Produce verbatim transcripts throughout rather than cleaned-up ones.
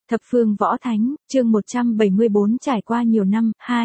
Thập phương võ thánh, chương một trăm bảy mươi bốn trải qua nhiều năm, hai.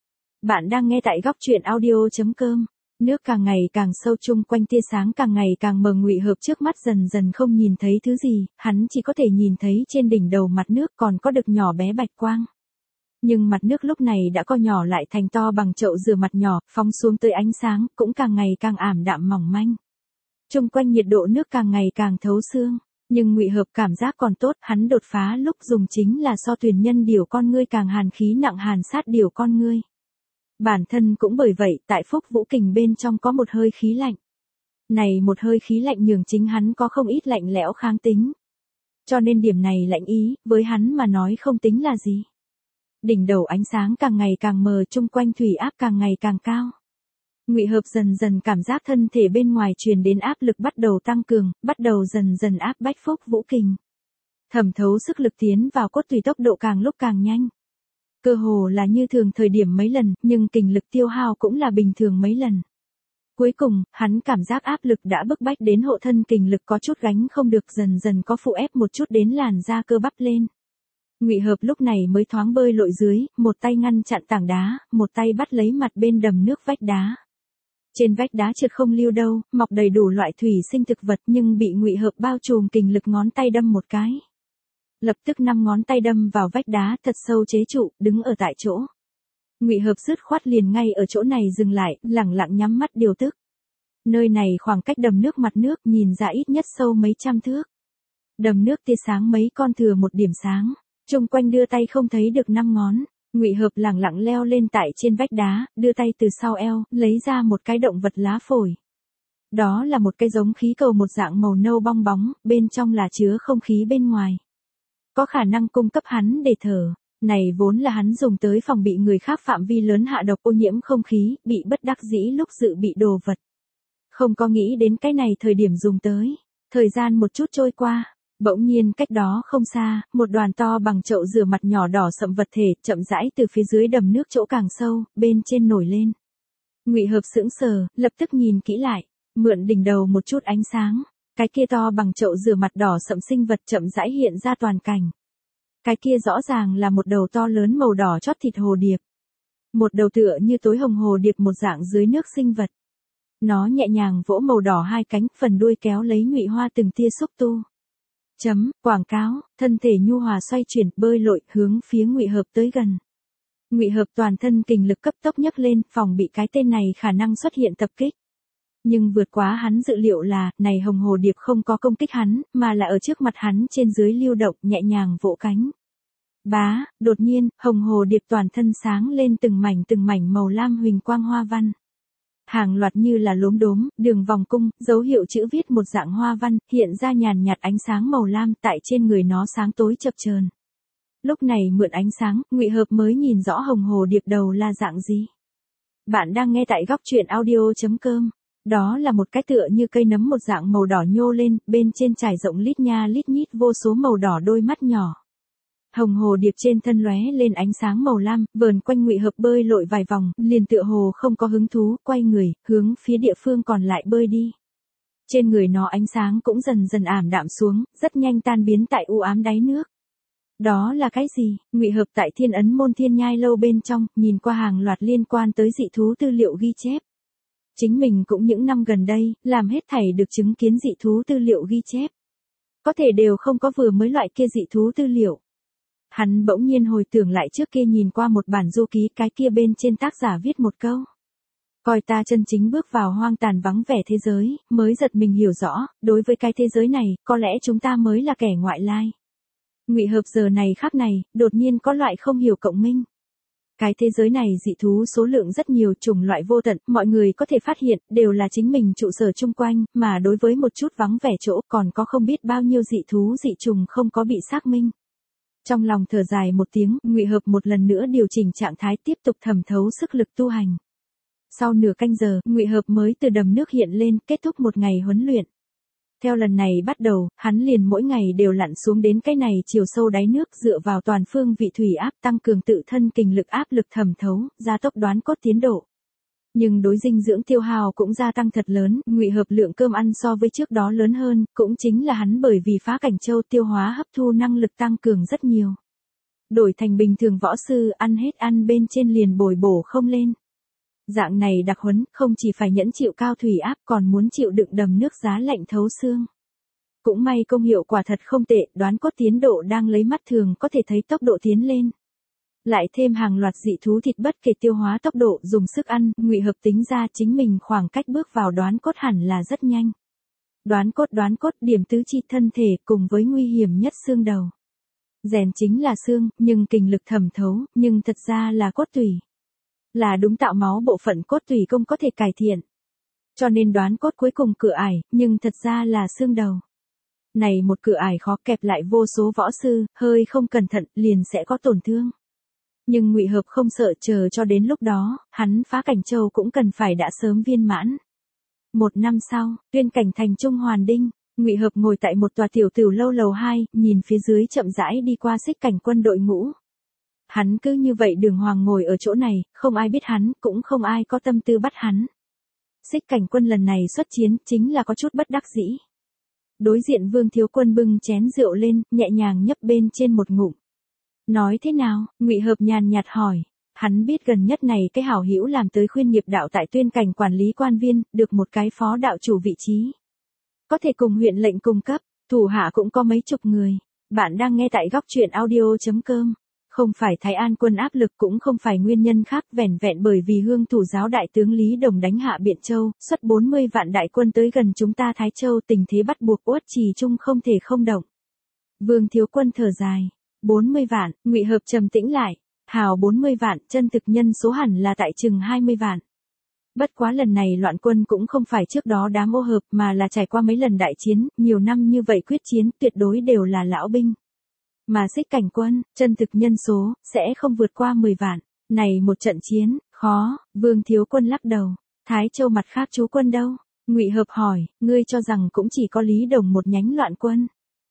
Bạn đang nghe tại góc truyện audio.com. Nước càng ngày càng sâu, chung quanh tia sáng càng ngày càng mờ, Ngụy Hợp trước mắt dần dần không nhìn thấy thứ gì, hắn chỉ có thể nhìn thấy trên đỉnh đầu mặt nước còn có đực nhỏ bé bạch quang. Nhưng mặt nước lúc này đã co nhỏ lại thành to bằng chậu rửa mặt nhỏ, phóng xuống tới ánh sáng cũng càng ngày càng ảm đạm mỏng manh. Chung quanh nhiệt độ nước càng ngày càng thấu xương. Nhưng Ngụy Hợp cảm giác còn tốt, hắn đột phá lúc dùng chính là so tuyển nhân điểu con ngươi càng hàn khí nặng hàn sát điểu con ngươi. Bản thân cũng bởi vậy, tại Phúc Vũ Kình bên trong có một hơi khí lạnh. Này một hơi khí lạnh nhường chính hắn có không ít lạnh lẽo kháng tính. Cho nên điểm này lạnh ý, với hắn mà nói không tính là gì. Đỉnh đầu ánh sáng càng ngày càng mờ, chung quanh thủy áp càng ngày càng cao. Ngụy Hợp dần dần cảm giác thân thể bên ngoài truyền đến áp lực bắt đầu tăng cường, bắt đầu dần dần áp bách Phúc Vũ Kình. Thẩm thấu sức lực tiến vào cốt tủy tốc độ càng lúc càng nhanh. Cơ hồ là như thường thời điểm mấy lần, nhưng kình lực tiêu hao cũng là bình thường mấy lần. Cuối cùng, hắn cảm giác áp lực đã bức bách đến hộ thân kình lực có chút gánh không được, dần dần có phụ ép một chút đến làn da cơ bắp lên. Ngụy Hợp lúc này mới thoáng bơi lội dưới, một tay ngăn chặn tảng đá, một tay bắt lấy mặt bên đầm nước vách đá. Trên vách đá trượt không lưu đâu, mọc đầy đủ loại thủy sinh thực vật, nhưng bị Ngụy Hợp bao trùm kình lực ngón tay đâm một cái. Lập tức năm ngón tay đâm vào vách đá thật sâu chế trụ, đứng ở tại chỗ. Ngụy Hợp dứt khoát liền ngay ở chỗ này dừng lại, lẳng lặng nhắm mắt điều tức. Nơi này khoảng cách đầm nước mặt nước nhìn ra ít nhất sâu mấy trăm thước. Đầm nước tia sáng mấy con thừa một điểm sáng, chung quanh đưa tay không thấy được năm ngón. Ngụy Hợp lẳng lặng leo lên tại trên vách đá, đưa tay từ sau eo, lấy ra một cái động vật lá phổi. Đó là một cái giống khí cầu một dạng màu nâu bong bóng, bên trong là chứa không khí bên ngoài. Có khả năng cung cấp hắn để thở. Này vốn là hắn dùng tới phòng bị người khác phạm vi lớn hạ độc ô nhiễm không khí, bị bất đắc dĩ lúc dự bị đồ vật. Không có nghĩ đến cái này thời điểm dùng tới. Thời gian một chút trôi qua. Bỗng nhiên cách đó không xa, một đoàn to bằng chậu rửa mặt nhỏ đỏ sậm vật thể, chậm rãi từ phía dưới đầm nước chỗ càng sâu, bên trên nổi lên. Ngụy Hợp sững sờ, lập tức nhìn kỹ lại, mượn đỉnh đầu một chút ánh sáng, cái kia to bằng chậu rửa mặt đỏ sậm sinh vật chậm rãi hiện ra toàn cảnh. Cái kia rõ ràng là một đầu to lớn màu đỏ chót thịt hồ điệp. Một đầu tựa như tối hồng hồ điệp một dạng dưới nước sinh vật. Nó nhẹ nhàng vỗ màu đỏ hai cánh, phần đuôi kéo lấy Ngụy Hoa từng tia xúc tu. Chấm, quảng cáo, thân thể nhu hòa xoay chuyển, bơi lội, hướng phía Ngụy Hợp tới gần. Ngụy Hợp toàn thân kình lực cấp tốc nhấc lên, phòng bị cái tên này khả năng xuất hiện tập kích. Nhưng vượt quá hắn dự liệu là, này hồng hồ điệp không có công kích hắn, mà là ở trước mặt hắn trên dưới lưu động, nhẹ nhàng vỗ cánh. Bá, đột nhiên, hồng hồ điệp toàn thân sáng lên từng mảnh từng mảnh màu lam huỳnh quang hoa văn. Hàng loạt như là lốm đốm, đường vòng cung, dấu hiệu chữ viết một dạng hoa văn, hiện ra nhàn nhạt ánh sáng màu lam tại trên người nó sáng tối chập chờn. Lúc này mượn ánh sáng, Ngụy Hợp mới nhìn rõ hồng hồ điệp đầu là dạng gì. Bạn đang nghe tại góc truyện audio.com. Đó là một cái tựa như cây nấm một dạng màu đỏ nhô lên, bên trên trải rộng lít nha lít nhít vô số màu đỏ đôi mắt nhỏ. Hồng hồ điệp trên thân lóe lên ánh sáng màu lam, vờn quanh Ngụy Hợp bơi lội vài vòng, liền tựa hồ không có hứng thú, quay người, hướng phía địa phương còn lại bơi đi. Trên người nó ánh sáng cũng dần dần ảm đạm xuống, rất nhanh tan biến tại u ám đáy nước. Đó là cái gì? Ngụy Hợp tại Thiên Ấn Môn Thiên Nhai lâu bên trong, nhìn qua hàng loạt liên quan tới dị thú tư liệu ghi chép. Chính mình cũng những năm gần đây, làm hết thảy được chứng kiến dị thú tư liệu ghi chép. Có thể đều không có vừa mới loại kia dị thú tư liệu. Hắn bỗng nhiên hồi tưởng lại trước kia nhìn qua một bản du ký, cái kia bên trên tác giả viết một câu. Coi ta chân chính bước vào hoang tàn vắng vẻ thế giới, mới giật mình hiểu rõ, đối với cái thế giới này, có lẽ chúng ta mới là kẻ ngoại lai. Ngụy Hợp giờ này khắc này, đột nhiên có loại không hiểu cộng minh. Cái thế giới này dị thú số lượng rất nhiều, chủng loại vô tận, mọi người có thể phát hiện, đều là chính mình trụ sở chung quanh, mà đối với một chút vắng vẻ chỗ còn có không biết bao nhiêu dị thú dị trùng không có bị xác minh. Trong lòng thở dài một tiếng, Ngụy Hợp một lần nữa điều chỉnh trạng thái tiếp tục thẩm thấu sức lực tu hành. Sau nửa canh giờ, Ngụy Hợp mới từ đầm nước hiện lên, kết thúc một ngày huấn luyện. Theo lần này bắt đầu, hắn liền mỗi ngày đều lặn xuống đến cái này chiều sâu đáy nước, dựa vào toàn phương vị thủy áp tăng cường tự thân kình lực áp lực thẩm thấu, gia tốc đoán cốt tiến độ. Nhưng đối dinh dưỡng tiêu hao cũng gia tăng thật lớn, Ngụy Hợp lượng cơm ăn so với trước đó lớn hơn, cũng chính là hắn bởi vì phá cảnh châu tiêu hóa hấp thu năng lực tăng cường rất nhiều. Đổi thành bình thường võ sư ăn hết ăn bên trên liền bồi bổ không lên. Dạng này đặc huấn không chỉ phải nhẫn chịu cao thủy áp còn muốn chịu đựng đầm nước giá lạnh thấu xương. Cũng may công hiệu quả thật không tệ, đoán cốt tiến độ đang lấy mắt thường có thể thấy tốc độ tiến lên. Lại thêm hàng loạt dị thú thịt bất kể tiêu hóa tốc độ dùng sức ăn, Ngụy Hợp tính ra chính mình khoảng cách bước vào đoán cốt hẳn là rất nhanh. Đoán cốt đoán cốt điểm tứ chi thân thể cùng với nguy hiểm nhất xương đầu. Rèn chính là xương, nhưng kình lực thẩm thấu, nhưng thật ra là cốt tủy. Là đúng tạo máu bộ phận cốt tủy công có thể cải thiện. Cho nên đoán cốt cuối cùng cửa ải, nhưng thật ra là xương đầu. Này một cửa ải khó kẹp lại vô số võ sư, hơi không cẩn thận liền sẽ có tổn thương. Nhưng Ngụy Hợp không sợ, chờ cho đến lúc đó, hắn phá cảnh châu cũng cần phải đã sớm viên mãn. Một năm sau, Tuyên Cảnh thành Trung Hoàn Đinh, Ngụy Hợp ngồi tại một tòa tiểu tửu lâu lầu hai, nhìn phía dưới chậm rãi đi qua Xích Cảnh quân đội ngũ. Hắn cứ như vậy đường hoàng ngồi ở chỗ này, không ai biết hắn, cũng không ai có tâm tư bắt hắn. Xích Cảnh quân lần này xuất chiến, chính là có chút bất đắc dĩ. Đối diện Vương Thiếu Quân bưng chén rượu lên, nhẹ nhàng nhấp bên trên một ngụm. Nói thế nào? Ngụy Hợp nhàn nhạt hỏi. Hắn biết gần nhất này cái hảo hữu làm tới khuyên nghiệp đạo tại Tuyên Cảnh quản lý quan viên, được một cái phó đạo chủ vị trí. Có thể cùng huyện lệnh cung cấp, thủ hạ cũng có mấy chục người. Bạn đang nghe tại góc truyện audio chấm com. Không phải Thái An quân áp lực cũng không phải nguyên nhân khác, vẻn vẹn bởi vì Hương thủ giáo đại tướng Lý Đồng đánh hạ Biện Châu, xuất bốn mươi vạn đại quân tới gần chúng ta Thái Châu, tình thế bắt buộc Uất Trì Trung không thể không động. Vương Thiếu Quân thở dài. bốn mươi vạn, Ngụy Hợp trầm tĩnh lại. Hào bốn mươi vạn, chân thực nhân số hẳn là tại chừng hai mươi vạn. Bất quá lần này loạn quân cũng không phải trước đó đám ô hợp mà là trải qua mấy lần đại chiến, nhiều năm như vậy quyết chiến tuyệt đối đều là lão binh. Mà Xích Cảnh quân, chân thực nhân số, sẽ không vượt qua mười vạn. Này một trận chiến, khó, Vương Thiếu Quân lắc đầu. Thái Châu mặt khác chú quân đâu? Ngụy Hợp hỏi, ngươi cho rằng cũng chỉ có Lý Đồng một nhánh loạn quân.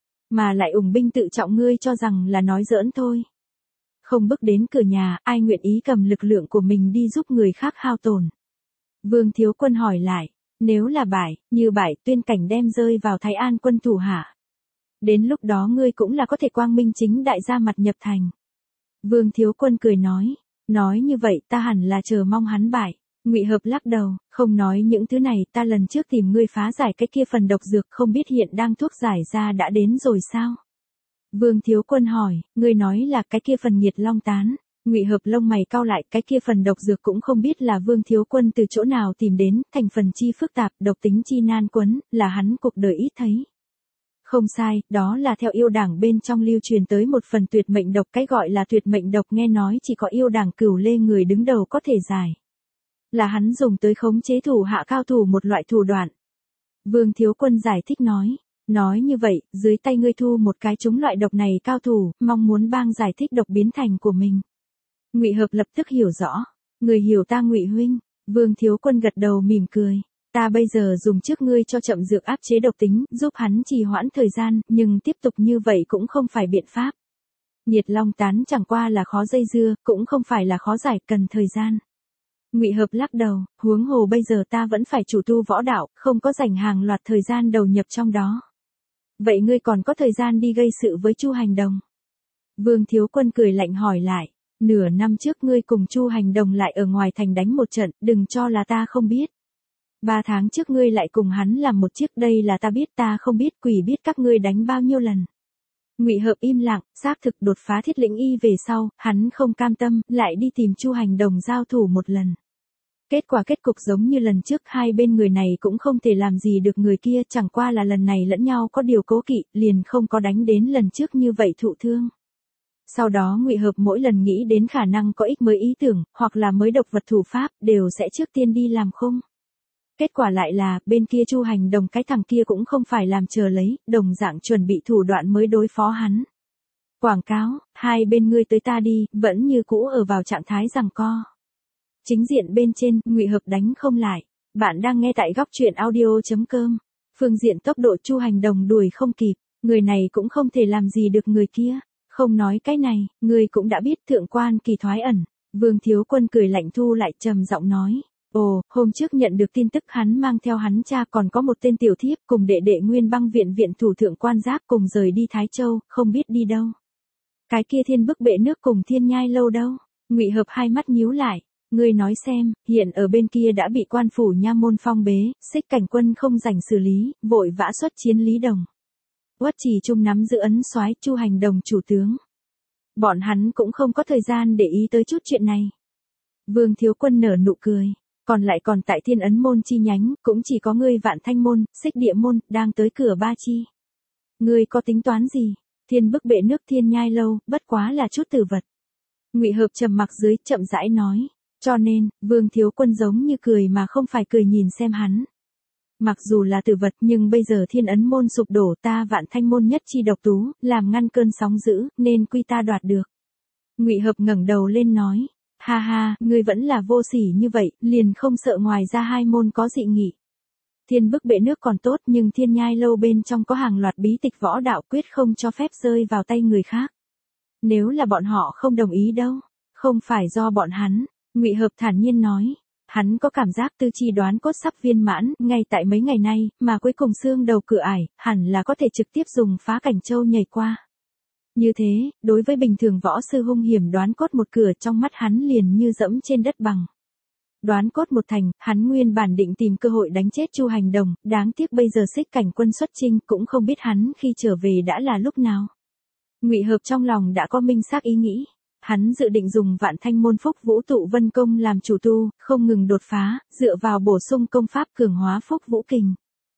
Mà lại ủng binh tự trọng, ngươi cho rằng là nói giỡn thôi. Không bước đến cửa nhà, ai nguyện ý cầm lực lượng của mình đi giúp người khác hao tổn. Vương Thiếu Quân hỏi lại, nếu là bại, như bại Tuyên Cảnh đem rơi vào Thái An quân thủ hạ. Đến lúc đó ngươi cũng là có thể quang minh chính đại ra mặt nhập thành. Vương Thiếu Quân cười nói, nói như vậy ta hẳn là chờ mong hắn bại. Ngụy Hợp lắc đầu, không nói những thứ này, ta lần trước tìm ngươi phá giải cái kia phần độc dược, không biết hiện đang thuốc giải ra đã đến rồi sao? Vương Thiếu Quân hỏi, ngươi nói là cái kia phần nhiệt long tán. Ngụy Hợp lông mày cau lại, cái kia phần độc dược cũng không biết là Vương Thiếu Quân từ chỗ nào tìm đến, thành phần chi phức tạp, độc tính chi nan quấn, là hắn cuộc đời ít thấy. Không sai, đó là theo yêu đảng bên trong lưu truyền tới một phần tuyệt mệnh độc, cái gọi là tuyệt mệnh độc nghe nói chỉ có yêu đảng Cửu Lê người đứng đầu có thể giải. Là hắn dùng tới khống chế thủ hạ cao thủ một loại thủ đoạn. Vương Thiếu Quân giải thích nói, nói như vậy, dưới tay ngươi thu một cái chúng loại độc này cao thủ, mong muốn bang giải thích độc biến thành của mình. Ngụy Hợp lập tức hiểu rõ, người hiểu ta Ngụy huynh. Vương Thiếu Quân gật đầu mỉm cười. Ta bây giờ dùng trước ngươi cho chậm dược áp chế độc tính, giúp hắn trì hoãn thời gian, nhưng tiếp tục như vậy cũng không phải biện pháp. Nhiệt long tán chẳng qua là khó dây dưa, cũng không phải là khó giải, cần thời gian. Ngụy Hợp lắc đầu, huống hồ bây giờ ta vẫn phải chủ tu võ đạo, không có dành hàng loạt thời gian đầu nhập trong đó. Vậy ngươi còn có thời gian đi gây sự với Chu Hành Đồng? Vương Thiếu Quân cười lạnh hỏi lại, nửa năm trước ngươi cùng Chu Hành Đồng lại ở ngoài thành đánh một trận, đừng cho là ta không biết. Ba tháng trước ngươi lại cùng hắn làm một chiếc, đây là ta biết, ta không biết, quỷ biết các ngươi đánh bao nhiêu lần. Ngụy Hợp im lặng, xác thực đột phá Thiết Lĩnh Y về sau, hắn không cam tâm, lại đi tìm Chu Hành Đồng giao thủ một lần. Kết quả kết cục giống như lần trước, hai bên người này cũng không thể làm gì được người kia, chẳng qua là lần này lẫn nhau có điều cố kỵ, liền không có đánh đến lần trước như vậy thụ thương. Sau đó Ngụy Hợp mỗi lần nghĩ đến khả năng có ích mới ý tưởng, hoặc là mới độc vật thủ pháp, đều sẽ trước tiên đi làm khung. Kết quả lại là, bên kia Chu Hành Đồng cái thằng kia cũng không phải làm chờ lấy, đồng dạng chuẩn bị thủ đoạn mới đối phó hắn. Quảng cáo, hai bên ngươi tới ta đi, vẫn như cũ ở vào trạng thái giằng co. Chính diện bên trên, Ngụy Hợp đánh không lại. Bạn đang nghe tại góc truyện audio chấm com. Phương diện tốc độ Chu Hành Đồng đuổi không kịp, người này cũng không thể làm gì được người kia. Không nói cái này, ngươi cũng đã biết thượng quan kỳ thoái ẩn. Vương Thiếu Quân cười lạnh thu lại trầm giọng nói. Ồ, hôm trước nhận được tin tức hắn mang theo hắn cha còn có một tên tiểu thiếp cùng đệ đệ Nguyên Băng viện viện thủ thượng quan giác cùng rời đi Thái Châu, không biết đi đâu. Cái kia Thiên Bức Bệ Nước cùng Thiên Nhai Lâu đâu? Ngụy Hợp hai mắt nhíu lại, ngươi nói xem, hiện ở bên kia đã bị quan phủ nha môn phong bế, Xích Cảnh Quân không rảnh xử lý, vội vã xuất chiến Lý Đồng. Uất Trì Trung nắm giữ ấn soái Chu Hành Đồng chủ tướng. Bọn hắn cũng không có thời gian để ý tới chút chuyện này. Vương Thiếu Quân nở nụ cười, còn lại còn tại Thiên Ấn môn chi nhánh, cũng chỉ có ngươi Vạn Thanh môn, Xích Địa môn, đang tới cửa ba chi. Ngươi có tính toán gì? Thiên Bức Bệ Nước Thiên Nhai Lâu, bất quá là chút tử vật. Ngụy Hợp trầm mặc dưới, chậm rãi nói, cho nên, Vương Thiếu Quân giống như cười mà không phải cười nhìn xem hắn. Mặc dù là tử vật nhưng bây giờ Thiên Ấn môn sụp đổ, ta Vạn Thanh môn nhất chi độc tú, làm ngăn cơn sóng dữ, nên quy ta đoạt được. Ngụy Hợp ngẩng đầu lên nói, ha ha, ngươi vẫn là vô sỉ như vậy, liền không sợ ngoài ra hai môn có dị nghị. Thiên Bức Bệ Nước còn tốt nhưng Thiên Nhai Lâu bên trong có hàng loạt bí tịch võ đạo quyết không cho phép rơi vào tay người khác. Nếu là bọn họ không đồng ý đâu, không phải do bọn hắn, Ngụy Hợp thản nhiên nói. Hắn có cảm giác tư chi đoán cốt sắp viên mãn, ngay tại mấy ngày nay, mà cuối cùng xương đầu cửa ải, hẳn là có thể trực tiếp dùng Phá Cảnh Châu nhảy qua. Như thế, đối với bình thường võ sư hung hiểm đoán cốt một cửa trong mắt hắn liền như dẫm trên đất bằng. Đoán cốt một thành, hắn nguyên bản định tìm cơ hội đánh chết Chu Hành Đồng, đáng tiếc bây giờ Xích Cảnh Quân xuất chinh cũng không biết hắn khi trở về đã là lúc nào. Ngụy Hợp trong lòng đã có minh xác ý nghĩ. Hắn dự định dùng Vạn Thanh môn Phúc Vũ Tụ Vân công làm chủ tu, không ngừng đột phá, dựa vào bổ sung công pháp cường hóa Phúc Vũ Kình.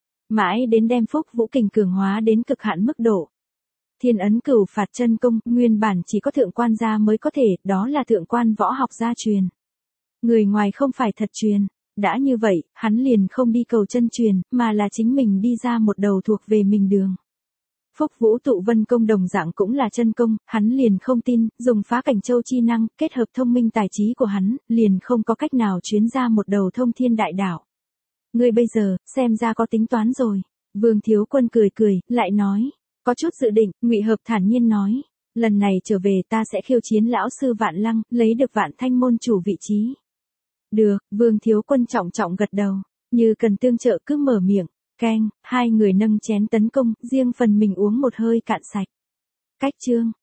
Mãi đến đem Phúc Vũ Kình cường hóa đến cực hạn mức độ. Thiên Ấn Cửu Phạt chân công, nguyên bản chỉ có thượng quan gia mới có thể, đó là thượng quan võ học gia truyền. Người ngoài không phải thật truyền. Đã như vậy, hắn liền không đi cầu chân truyền, mà là chính mình đi ra một đầu thuộc về mình đường. Phúc Vũ Tụ Vân công đồng dạng cũng là chân công, hắn liền không tin, dùng Phá Cảnh Châu chi năng, kết hợp thông minh tài trí của hắn, liền không có cách nào chuyến ra một đầu thông thiên đại đảo. Ngươi bây giờ, xem ra có tính toán rồi. Vương Thiếu Quân cười cười, lại nói, có chút dự định, Ngụy Hợp thản nhiên nói, lần này trở về ta sẽ khiêu chiến lão sư Vạn Lăng, lấy được Vạn Thanh môn chủ vị trí. Được, Vương Thiếu Quân trọng trọng gật đầu, như cần tương trợ cứ mở miệng. Keng, hai người nâng chén tấn công, riêng phần mình uống một hơi cạn sạch. Cách chương